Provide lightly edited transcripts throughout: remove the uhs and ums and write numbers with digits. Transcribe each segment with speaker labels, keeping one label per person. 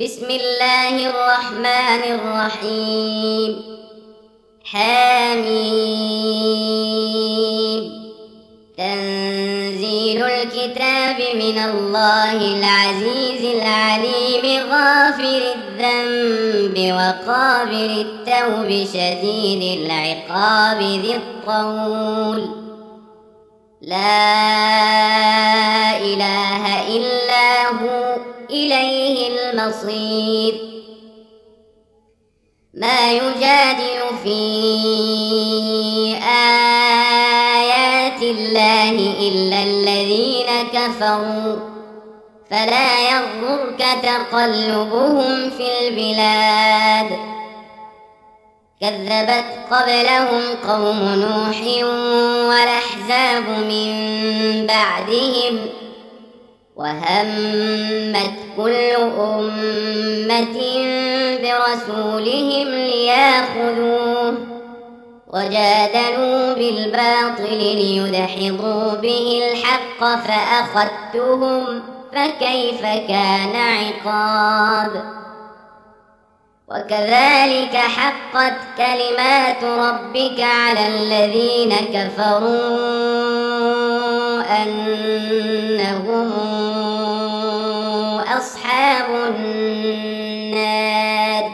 Speaker 1: بسم الله الرحمن الرحيم. حميم. تنزيل الكتاب من الله العزيز العليم غافر الذنب وقابل التوب شديد العقاب ذي الطول. لا إله إلا هو إليه المصير. ما يجادل في آيات الله إلا الذين كفروا فلا يغرك تقلبهم في البلاد. كذبت قبلهم قوم نوح والأحزاب من بعدهم وهمت كل أمة برسولهم ليأخذوه وجادلوا بالباطل ليدحضوا به الحق فأخذتهم فكيف كان عقاب. وكذلك حقت كلمات ربك على الذين كفروا أنهم أصحاب النار.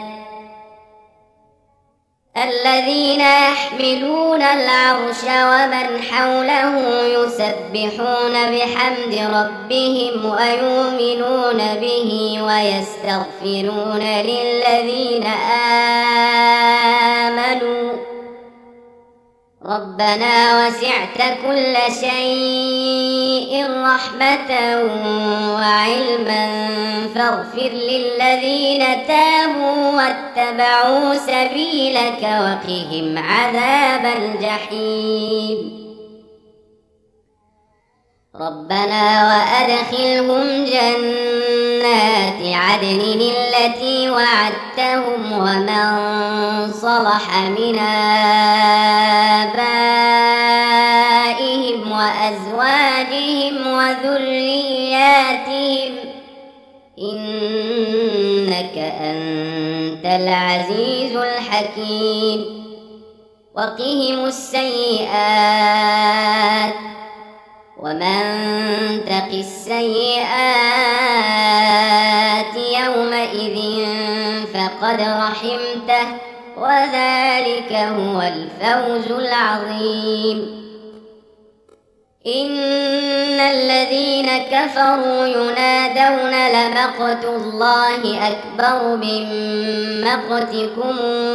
Speaker 1: الذين يحملون العرش ومن حوله يسبحون بحمد ربهم ويؤمنون به ويستغفرون للذين آمنوا ربنا وسعت كل شيء رحمة وعلما فاغفر للذين تابوا واتبعوا سبيلك وقهم عذاب الجحيم. ربنا وأدخلهم جنات عدن التي وعدتهم ومن صلح من آبائهم وأزواجهم وذرياتهم إنك أنت العزيز الحكيم. وقهم السيئات ومن تق السيئات يومئذ فقد رحمته وذلك هو الفوز العظيم. إن الذين كفروا ينادون لمقت الله أكبر من مقتكم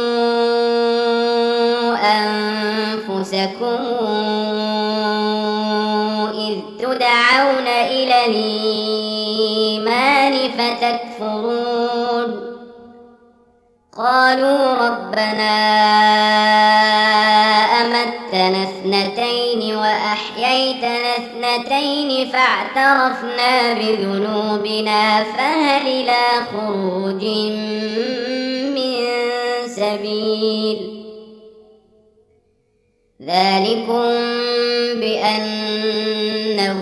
Speaker 1: أنفسكم إذ تدعون إلى الإيمان فتكفرون. قالوا ربنا أمتنا اثنتين وأحييتنا اثنتين فاعترفنا بذنوبنا فهل إلى خروج من سبيل. ذلكم بأنه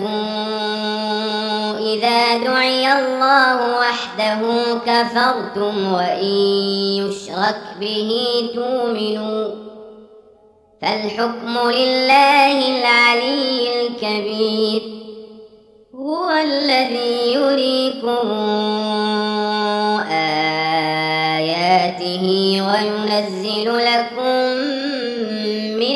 Speaker 1: إذا دعي الله وحده كفرتم وإن يشرك به تؤمنوا فالحكم لله العلي الكبير. هو الذي يريكم آياته وينزل لكم من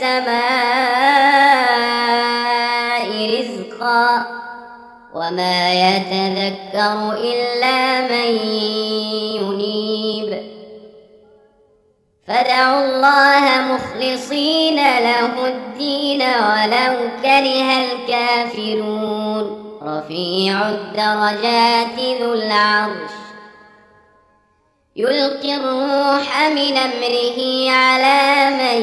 Speaker 1: السماء رزقا وما يتذكر إلا من ينيب. فادعوا الله مخلصين له الدين ولو كره الكافرون. رفيع الدرجات ذو العرش يلقي الروح من أمره على من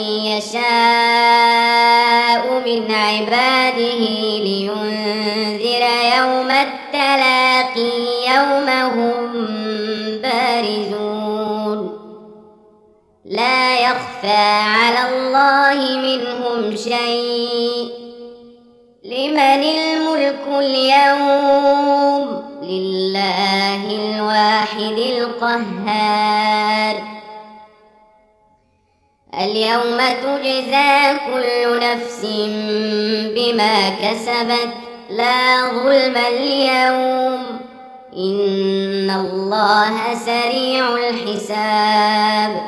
Speaker 1: يشاء من عباده لينذر يوم التلاقي يوم هم بارزون. لا يخفى على الله منهم شيء. لمن الملك اليوم لله الواحد القهار. اليوم تجزى كل نفس بما كسبت لا ظلم اليوم إن الله سريع الحساب.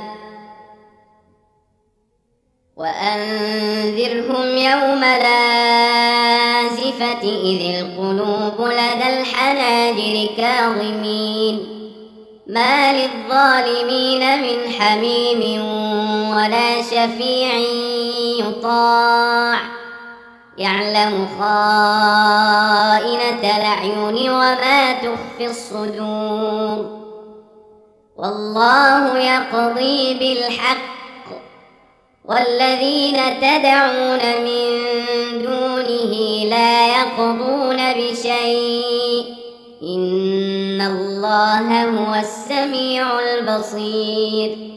Speaker 1: وأنذرهم يوم الآزفة إذ القلوب لدى الحناجر كاظمين ما للظالمين من حميم ولا شفيع يطاع يعلم خائنة الأعين وما تخفي الصدور. والله يقضي بالحق والذين تدعون من دونه لا يقضون بشيء إن الله هو السميع البصير.